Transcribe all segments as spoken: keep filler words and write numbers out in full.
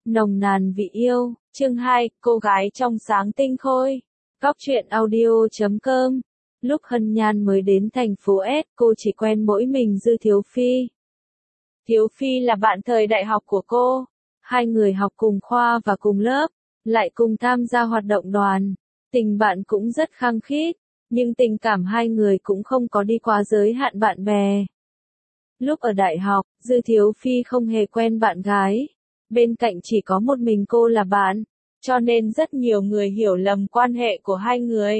Nồng nàn vị yêu, chương hai, cô gái trong sáng tinh khôi. Góc truyện audio chấm com. Lúc Hân Nhan mới đến thành phố S, cô chỉ quen mỗi mình Dư Thiếu Phi. Thiếu Phi là bạn thời đại học của cô. Hai người học cùng khoa và cùng lớp, lại cùng tham gia hoạt động đoàn. Tình bạn cũng rất khăng khít, nhưng tình cảm hai người cũng không có đi quá giới hạn bạn bè. Lúc ở đại học, Dư Thiếu Phi không hề quen bạn gái. Bên cạnh chỉ có một mình cô là bạn, cho nên rất nhiều người hiểu lầm quan hệ của hai người.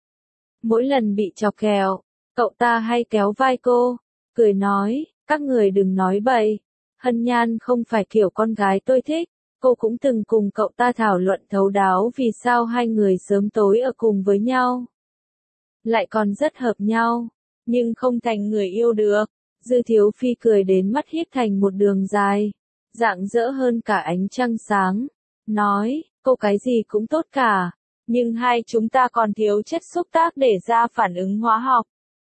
Mỗi lần bị chọc ghẹo, cậu ta hay kéo vai cô, cười nói, các người đừng nói bậy, Hân Nhan không phải kiểu con gái tôi thích. Cô cũng từng cùng cậu ta thảo luận thấu đáo vì sao hai người sớm tối ở cùng với nhau. Lại còn rất hợp nhau, nhưng không thành người yêu được. Dư Thiếu Phi cười đến mắt híp thành một đường dài, rạng rỡ hơn cả ánh trăng sáng, nói, cô cái gì cũng tốt cả, nhưng hai chúng ta còn thiếu chất xúc tác để ra phản ứng hóa học.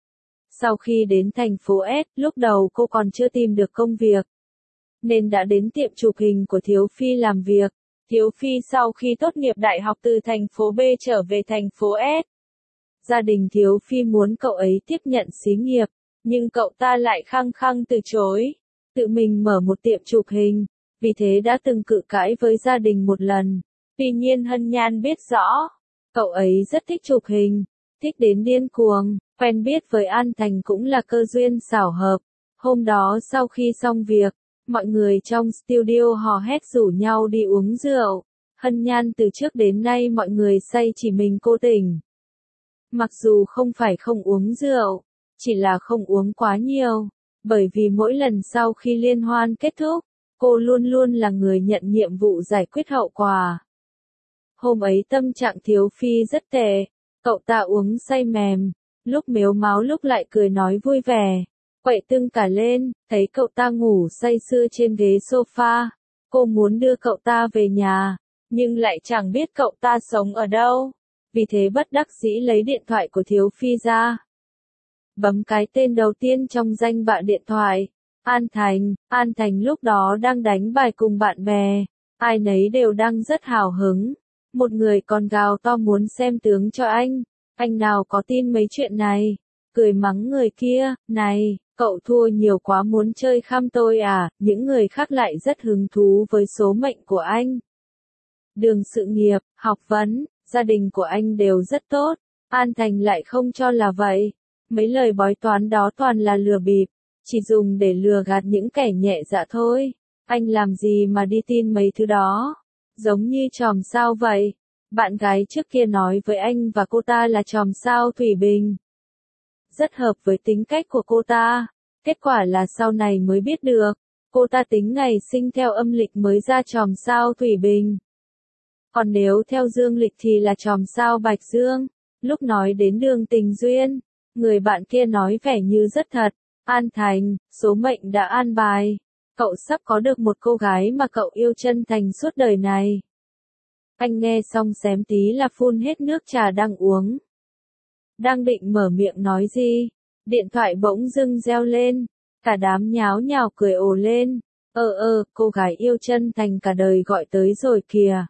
Sau khi đến thành phố S, lúc đầu cô còn chưa tìm được công việc, nên đã đến tiệm chụp hình của Thiếu Phi làm việc. Thiếu Phi sau khi tốt nghiệp đại học từ thành phố B trở về thành phố S. Gia đình Thiếu Phi muốn cậu ấy tiếp nhận xí nghiệp, nhưng cậu ta lại khăng khăng từ chối, tự mình mở một tiệm chụp hình, vì thế đã từng cự cãi với gia đình một lần. Tuy nhiên Hân Nhan biết rõ, cậu ấy rất thích chụp hình, thích đến điên cuồng, quen biết với An Thành cũng là cơ duyên xảo hợp. Hôm đó sau khi xong việc, mọi người trong studio hò hét rủ nhau đi uống rượu. Hân Nhan từ trước đến nay mọi người say chỉ mình cô tỉnh. Mặc dù không phải không uống rượu, chỉ là không uống quá nhiều, bởi vì mỗi lần sau khi liên hoan kết thúc, cô luôn luôn là người nhận nhiệm vụ giải quyết hậu quả. Hôm ấy tâm trạng Thiếu Phi rất tệ, cậu ta uống say mềm, lúc mếu máo lúc lại cười nói vui vẻ, quậy tưng cả lên, thấy cậu ta ngủ say sưa trên ghế sofa, cô muốn đưa cậu ta về nhà, nhưng lại chẳng biết cậu ta sống ở đâu, vì thế bất đắc dĩ lấy điện thoại của Thiếu Phi ra. Bấm cái tên đầu tiên trong danh bạ điện thoại, An Thành. An Thành lúc đó đang đánh bài cùng bạn bè, ai nấy đều đang rất hào hứng. Một người còn gào to muốn xem tướng cho anh, anh nào có tin mấy chuyện này, cười mắng người kia, này, cậu thua nhiều quá muốn chơi khăm tôi à, những người khác lại rất hứng thú với số mệnh của anh. Đường sự nghiệp, học vấn, gia đình của anh đều rất tốt, An Thành lại không cho là vậy. Mấy lời bói toán đó toàn là lừa bịp, chỉ dùng để lừa gạt những kẻ nhẹ dạ thôi. Anh làm gì mà đi tin mấy thứ đó? Giống như chòm sao vậy. Bạn gái trước kia nói với anh và cô ta là chòm sao Thủy Bình. Rất hợp với tính cách của cô ta. Kết quả là sau này mới biết được, cô ta tính ngày sinh theo âm lịch mới ra chòm sao Thủy Bình. Còn nếu theo dương lịch thì là chòm sao Bạch Dương. Lúc nói đến đường tình duyên, người bạn kia nói vẻ như rất thật, An Thành, số mệnh đã an bài, cậu sắp có được một cô gái mà cậu yêu chân thành suốt đời này. Anh nghe xong xém tí là phun hết nước trà đang uống. Đang định mở miệng nói gì, điện thoại bỗng dưng reo lên, cả đám nháo nhào cười ồ lên, ơ ơ, cô gái yêu chân thành cả đời gọi tới rồi kìa.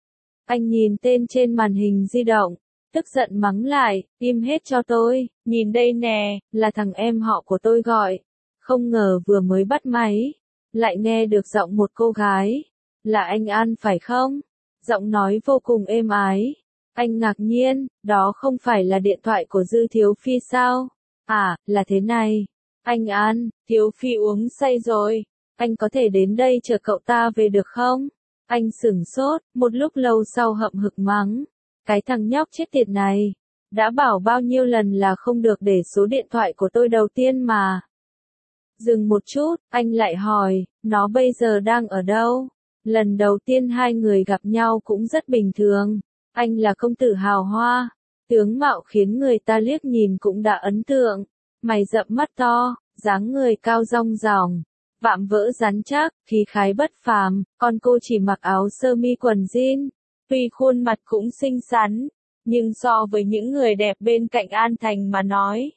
Anh nhìn tên trên màn hình di động, tức giận mắng lại, im hết cho tôi, nhìn đây nè, là thằng em họ của tôi gọi. Không ngờ vừa mới bắt máy, lại nghe được giọng một cô gái, là anh An phải không? Giọng nói vô cùng êm ái. Anh ngạc nhiên, đó không phải là điện thoại của Dư Thiếu Phi sao? À, là thế này. Anh An, Thiếu Phi uống say rồi, anh có thể đến đây chờ cậu ta về được không? Anh sửng sốt, một lúc lâu sau hậm hực mắng. Cái thằng nhóc chết tiệt này, đã bảo bao nhiêu lần là không được để số điện thoại của tôi đầu tiên mà. Dừng một chút, anh lại hỏi, nó bây giờ đang ở đâu? Lần đầu tiên hai người gặp nhau cũng rất bình thường, anh là công tử hào hoa, tướng mạo khiến người ta liếc nhìn cũng đã ấn tượng, mày rậm mắt to, dáng người cao rong ròng, vạm vỡ rắn chắc, khí khái bất phàm, còn cô chỉ mặc áo sơ mi quần jean. Tuy khuôn mặt cũng xinh xắn, nhưng so với những người đẹp bên cạnh An Thành mà nói,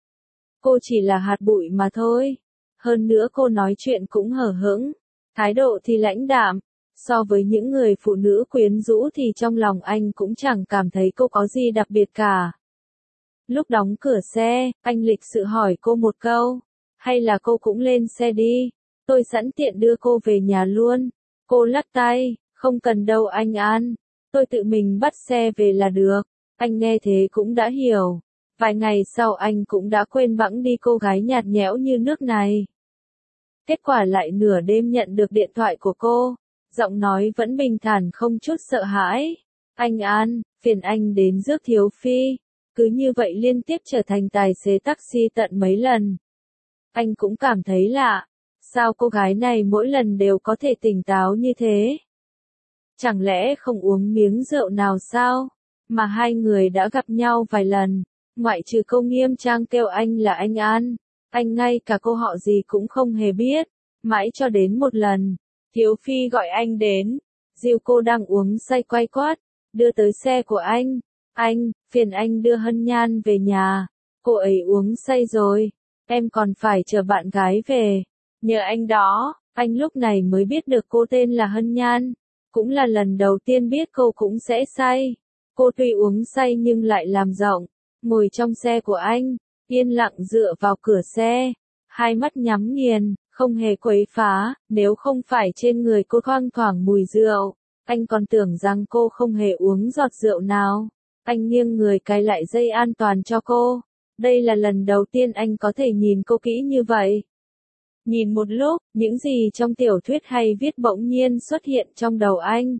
cô chỉ là hạt bụi mà thôi. Hơn nữa cô nói chuyện cũng hở hững, thái độ thì lãnh đạm, So với những người phụ nữ quyến rũ thì trong lòng anh cũng chẳng cảm thấy cô có gì đặc biệt cả. Lúc đóng cửa xe, anh lịch sự hỏi cô một câu. Hay là cô cũng lên xe đi, tôi sẵn tiện đưa cô về nhà luôn. Cô lắc tay, không cần đâu anh An, tôi tự mình bắt xe về là được. Anh nghe thế cũng đã hiểu. Vài ngày sau anh cũng đã quên bẵng đi cô gái nhạt nhẽo như nước này. Kết quả lại nửa đêm nhận được điện thoại của cô. Giọng nói vẫn bình thản không chút sợ hãi. Anh An, phiền anh đến rước Thiếu Phi. Cứ như vậy liên tiếp trở thành tài xế taxi tận mấy lần. Anh cũng cảm thấy lạ. Sao cô gái này mỗi lần đều có thể tỉnh táo như thế? Chẳng lẽ không uống miếng rượu nào sao? Mà hai người đã gặp nhau vài lần. Ngoại trừ câu nghiêm trang kêu anh là anh An. Anh ngay cả cô họ gì cũng không hề biết. Mãi cho đến một lần. Thiếu Phi gọi anh đến. Dìu cô đang uống say quay quát. Đưa tới xe của anh. Anh, phiền anh đưa Hân Nhan về nhà. Cô ấy uống say rồi. Em còn phải chờ bạn gái về. Nhờ anh đó, anh lúc này mới biết được cô tên là Hân Nhan. Cũng là lần đầu tiên biết cô cũng sẽ say. Cô tuy uống say nhưng lại làm rộng. Ngồi trong xe của anh, yên lặng dựa vào cửa xe. Hai mắt nhắm nghiền, không hề quấy phá. Nếu không phải trên người cô thoang thoảng mùi rượu, anh còn tưởng rằng cô không hề uống giọt rượu nào. Anh nghiêng người cài lại dây an toàn cho cô. Đây là lần đầu tiên anh có thể nhìn cô kỹ như vậy. Nhìn một lúc, những gì trong tiểu thuyết hay viết bỗng nhiên xuất hiện trong đầu anh.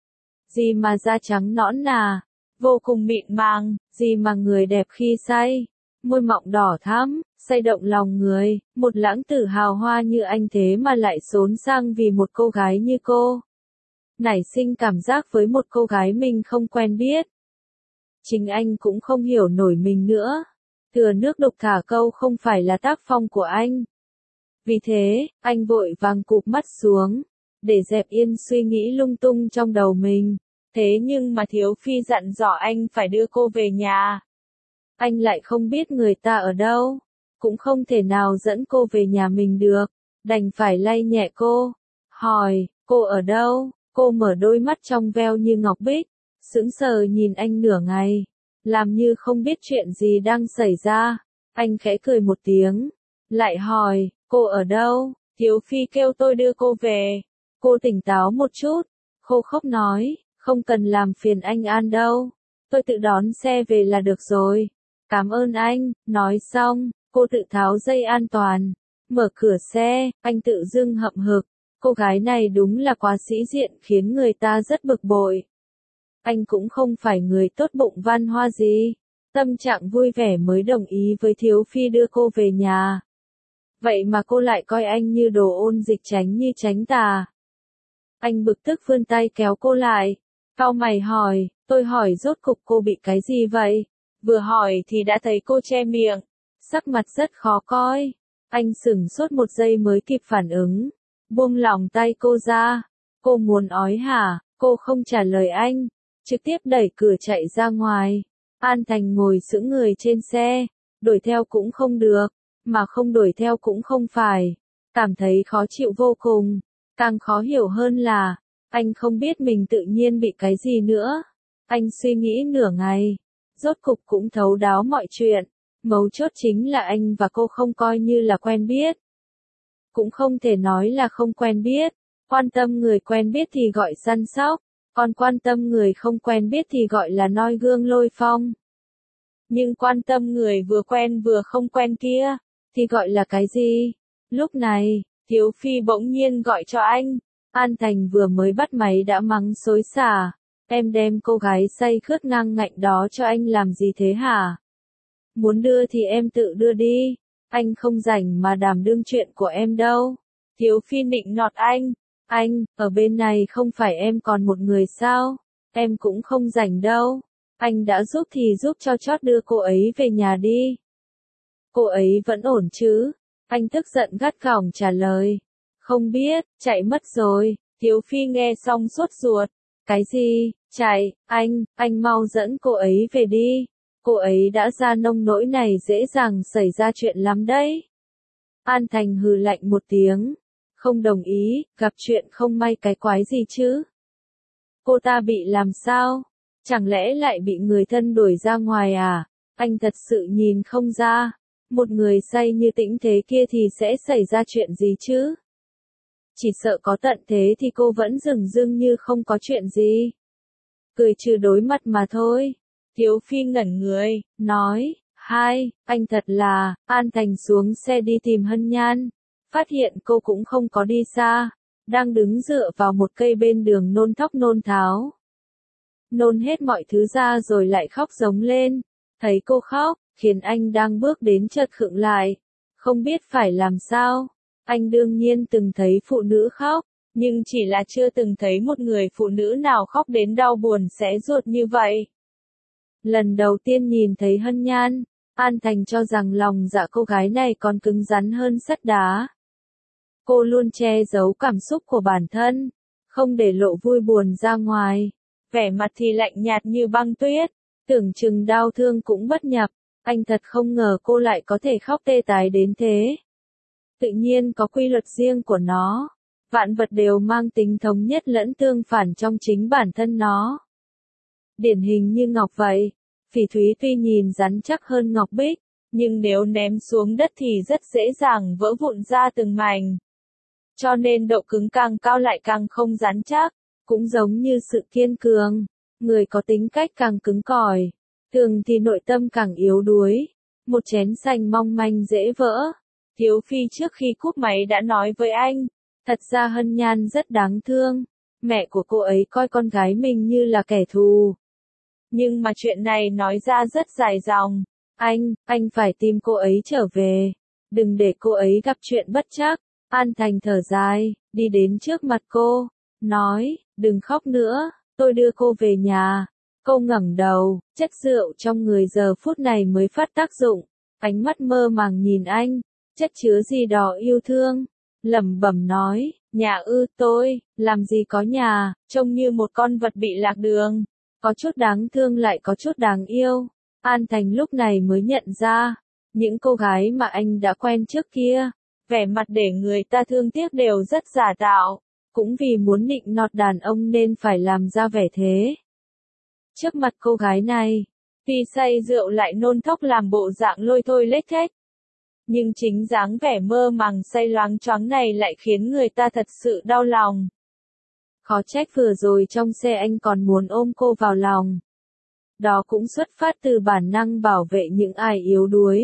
Gì mà da trắng nõn nà, vô cùng mịn màng, gì mà người đẹp khi say, môi mọng đỏ thắm, say động lòng người, một lãng tử hào hoa như anh thế mà lại xốn sang vì một cô gái như cô. Nảy sinh cảm giác với một cô gái mình không quen biết. Chính anh cũng không hiểu nổi mình nữa. Thừa nước đục thả câu không phải là tác phong của anh. Vì thế, anh vội vàng cụp mắt xuống, để dẹp yên suy nghĩ lung tung trong đầu mình. Thế nhưng mà Thiếu Phi dặn dò anh phải đưa cô về nhà. Anh lại không biết người ta ở đâu, cũng không thể nào dẫn cô về nhà mình được, đành phải lay nhẹ cô. Hỏi, cô ở đâu? Cô mở đôi mắt trong veo như ngọc bích, sững sờ nhìn anh nửa ngày, làm như không biết chuyện gì đang xảy ra. Anh khẽ cười một tiếng, lại hỏi, cô ở đâu? Thiếu Phi kêu tôi đưa cô về. Cô tỉnh táo một chút, khô khốc nói, không cần làm phiền anh An đâu, tôi tự đón xe về là được rồi. Cảm ơn anh. Nói xong, cô tự tháo dây an toàn, mở cửa xe. Anh tự dưng hậm hực, cô gái này đúng là quá sĩ diện khiến người ta rất bực bội. Anh cũng không phải người tốt bụng văn hoa gì, tâm trạng vui vẻ mới đồng ý với Thiếu Phi đưa cô về nhà. Vậy mà cô lại coi anh như đồ ôn dịch tránh như tránh tà. Anh bực tức vươn tay kéo cô lại, cau mày hỏi, tôi hỏi rốt cục cô bị cái gì vậy? Vừa hỏi thì đã thấy cô che miệng, sắc mặt rất khó coi. Anh sửng sốt một giây mới kịp phản ứng, buông lỏng tay cô ra. Cô muốn ói hả? Cô không trả lời anh, trực tiếp đẩy cửa chạy ra ngoài. An Thành ngồi sững người trên xe, đuổi theo cũng không được, mà không đuổi theo cũng không phải. Cảm thấy khó chịu vô cùng. Càng khó hiểu hơn là, anh không biết mình tự nhiên bị cái gì nữa. Anh suy nghĩ nửa ngày, rốt cục cũng thấu đáo mọi chuyện. Mấu chốt chính là anh và cô không coi như là quen biết. Cũng không thể nói là không quen biết. Quan tâm người quen biết thì gọi săn sóc, còn quan tâm người không quen biết thì gọi là noi gương lôi phong. Nhưng quan tâm người vừa quen vừa không quen kia, thì gọi là cái gì? Lúc này, Thiếu Phi bỗng nhiên gọi cho anh. An Thành vừa mới bắt máy đã mắng xối xả. Em đem cô gái say khướt ngang ngạnh đó cho anh làm gì thế hả? Muốn đưa thì em tự đưa đi. Anh không rảnh mà đảm đương chuyện của em đâu. Thiếu Phi nịnh nọt anh. Anh, ở bên này không phải em còn một người sao? Em cũng không rảnh đâu. Anh đã giúp thì giúp cho chót đưa cô ấy về nhà đi. Cô ấy vẫn ổn chứ? Anh tức giận gắt gỏng trả lời. Không biết, chạy mất rồi. Thiếu Phi nghe xong sốt ruột. Cái gì? Chạy? Anh, anh mau dẫn cô ấy về đi. Cô ấy đã ra nông nỗi này dễ dàng xảy ra chuyện lắm đấy. An Thành hừ lạnh một tiếng. Không đồng ý, gặp chuyện không may cái quái gì chứ? Cô ta bị làm sao? Chẳng lẽ lại bị người thân đuổi ra ngoài à? Anh thật sự nhìn không ra. Một người say như Tĩnh thế kia thì sẽ xảy ra chuyện gì chứ? Chỉ sợ có tận thế thì cô vẫn dửng dưng như không có chuyện gì. Cười trừ đối mặt mà thôi. Tiếu Phi ngẩn người, nói, hai, anh thật là, An Thành xuống xe đi tìm Hân Nhan. Phát hiện cô cũng không có đi xa. Đang đứng dựa vào một cây bên đường nôn thóc nôn tháo. Nôn hết mọi thứ ra rồi lại khóc giống lên. Thấy cô khóc, khiến anh đang bước đến chợt khựng lại. Không biết phải làm sao. Anh đương nhiên từng thấy phụ nữ khóc, nhưng chỉ là chưa từng thấy một người phụ nữ nào khóc đến đau buồn xé ruột như vậy. Lần đầu tiên nhìn thấy Hân Nhan, An Thành cho rằng lòng dạ cô gái này còn cứng rắn hơn sắt đá. Cô luôn che giấu cảm xúc của bản thân, không để lộ vui buồn ra ngoài. Vẻ mặt thì lạnh nhạt như băng tuyết, tưởng chừng đau thương cũng bất nhập. Anh thật không ngờ cô lại có thể khóc tê tái đến thế. Tự nhiên có quy luật riêng của nó. Vạn vật đều mang tính thống nhất lẫn tương phản trong chính bản thân nó. Điển hình như ngọc vậy. Phỉ thúy tuy nhìn rắn chắc hơn ngọc bích, nhưng nếu ném xuống đất thì rất dễ dàng vỡ vụn ra từng mảnh. Cho nên độ cứng càng cao lại càng không rắn chắc, cũng giống như sự kiên cường. Người có tính cách càng cứng cỏi, thường thì nội tâm càng yếu đuối. Một chén sành mong manh dễ vỡ. Tiếu Phi trước khi cúp máy đã nói với anh, thật ra Hân Nhan rất đáng thương. Mẹ của cô ấy coi con gái mình như là kẻ thù. Nhưng mà chuyện này nói ra rất dài dòng. Anh, anh phải tìm cô ấy trở về. Đừng để cô ấy gặp chuyện bất trắc. An Thành thở dài, đi đến trước mặt cô, nói, đừng khóc nữa, tôi đưa cô về nhà. Cô ngẩng đầu, chất rượu trong người giờ phút này mới phát tác dụng. Ánh mắt mơ màng nhìn anh, chất chứa gì đó yêu thương. Lẩm bẩm nói, nhà ư tôi, làm gì có nhà, trông như một con vật bị lạc đường. Có chút đáng thương lại có chút đáng yêu. An Thành lúc này mới nhận ra, những cô gái mà anh đã quen trước kia, vẻ mặt để người ta thương tiếc đều rất giả tạo, cũng vì muốn nịnh nọt đàn ông nên phải làm ra vẻ thế. Trước mặt cô gái này, tuy say rượu lại nôn thóc làm bộ dạng lôi thôi lếch thếch. Nhưng chính dáng vẻ mơ màng say loáng choáng này lại khiến người ta thật sự đau lòng. Khó trách vừa rồi trong xe anh còn muốn ôm cô vào lòng. Đó cũng xuất phát từ bản năng bảo vệ những ai yếu đuối.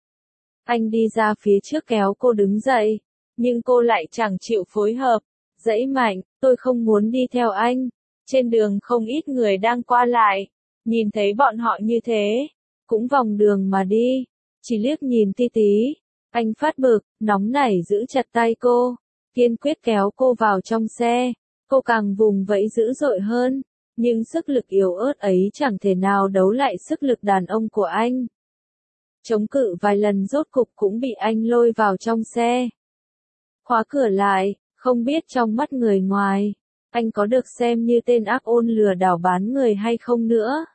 Anh đi ra phía trước kéo cô đứng dậy, nhưng cô lại chẳng chịu phối hợp, giãy mạnh, tôi không muốn đi theo anh. Trên đường không ít người đang qua lại, nhìn thấy bọn họ như thế, cũng vòng đường mà đi, chỉ liếc nhìn ti tí. Anh phát bực, nóng nảy giữ chặt tay cô, kiên quyết kéo cô vào trong xe. Cô càng vùng vẫy dữ dội hơn, nhưng sức lực yếu ớt ấy chẳng thể nào đấu lại sức lực đàn ông của anh. Chống cự vài lần rốt cục cũng bị anh lôi vào trong xe. Khóa cửa lại, không biết trong mắt người ngoài, anh có được xem như tên ác ôn lừa đảo bán người hay không nữa.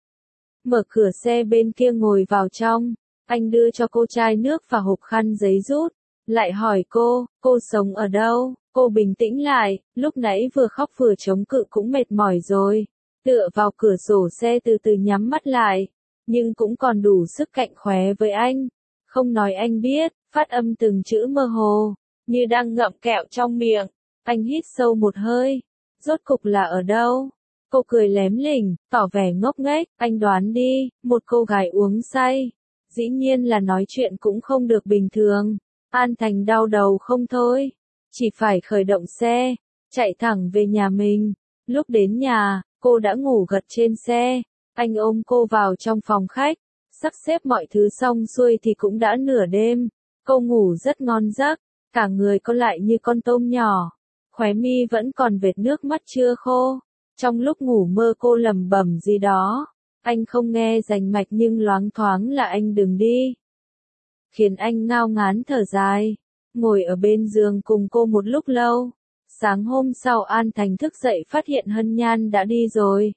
Mở cửa xe bên kia ngồi vào trong, anh đưa cho cô chai nước và hộp khăn giấy rút, lại hỏi cô, cô sống ở đâu? Cô bình tĩnh lại, lúc nãy vừa khóc vừa chống cự cũng mệt mỏi rồi. Tựa vào cửa sổ xe từ từ nhắm mắt lại, nhưng cũng còn đủ sức cạnh khóe với anh. Không nói anh biết, phát âm từng chữ mơ hồ, như đang ngậm kẹo trong miệng. Anh hít sâu một hơi, rốt cục là ở đâu? Cô cười lém lỉnh, tỏ vẻ ngốc nghếch, anh đoán đi, một cô gái uống say. Dĩ nhiên là nói chuyện cũng không được bình thường. An Thành đau đầu không thôi. Chỉ phải khởi động xe, chạy thẳng về nhà mình. Lúc đến nhà, cô đã ngủ gật trên xe. Anh ôm cô vào trong phòng khách, sắp xếp mọi thứ xong xuôi thì cũng đã nửa đêm. Cô ngủ rất ngon giấc, cả người có lại như con tôm nhỏ. Khóe mi vẫn còn vệt nước mắt chưa khô. Trong lúc ngủ mơ cô lẩm bẩm gì đó. Anh không nghe rành mạch nhưng loáng thoáng là anh đừng đi. Khiến anh ngao ngán thở dài. Ngồi ở bên giường cùng cô một lúc lâu. Sáng hôm sau An Thành thức dậy phát hiện Hân Nhan đã đi rồi.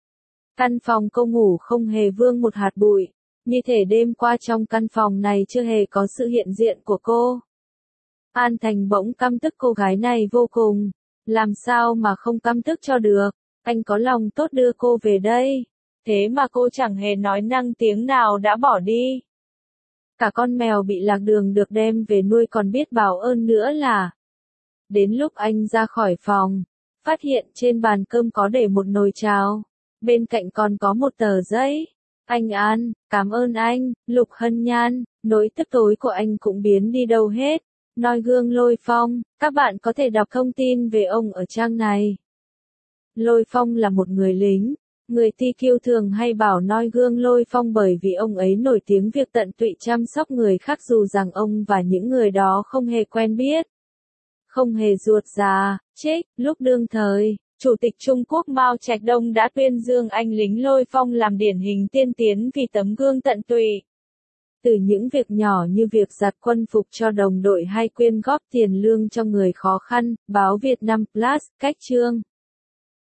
Căn phòng cô ngủ không hề vương một hạt bụi. Như thể đêm qua trong căn phòng này chưa hề có sự hiện diện của cô. An Thành bỗng căm tức cô gái này vô cùng. Làm sao mà không căm tức cho được, anh có lòng tốt đưa cô về đây. Thế mà cô chẳng hề nói năng tiếng nào đã bỏ đi. Cả con mèo bị lạc đường được đem về nuôi còn biết báo ơn nữa là. Đến lúc anh ra khỏi phòng, phát hiện trên bàn cơm có để một nồi cháo. Bên cạnh còn có một tờ giấy. Anh An, cảm ơn anh, Lục Hân Nhan, nỗi tức tối của anh cũng biến đi đâu hết. Noi gương Lôi Phong, các bạn có thể đọc thông tin về ông ở trang này. Lôi Phong là một người lính. Người ti kiu thường hay bảo noi gương Lôi Phong bởi vì ông ấy nổi tiếng việc tận tụy chăm sóc người khác dù rằng ông và những người đó không hề quen biết. Không hề ruột già, trích, lúc đương thời, Chủ tịch Trung Quốc Mao Trạch Đông đã tuyên dương anh lính Lôi Phong làm điển hình tiên tiến vì tấm gương tận tụy. Từ những việc nhỏ như việc giặt quân phục cho đồng đội hay quyên góp tiền lương cho người khó khăn, báo Việt Nam Plus, cách chương.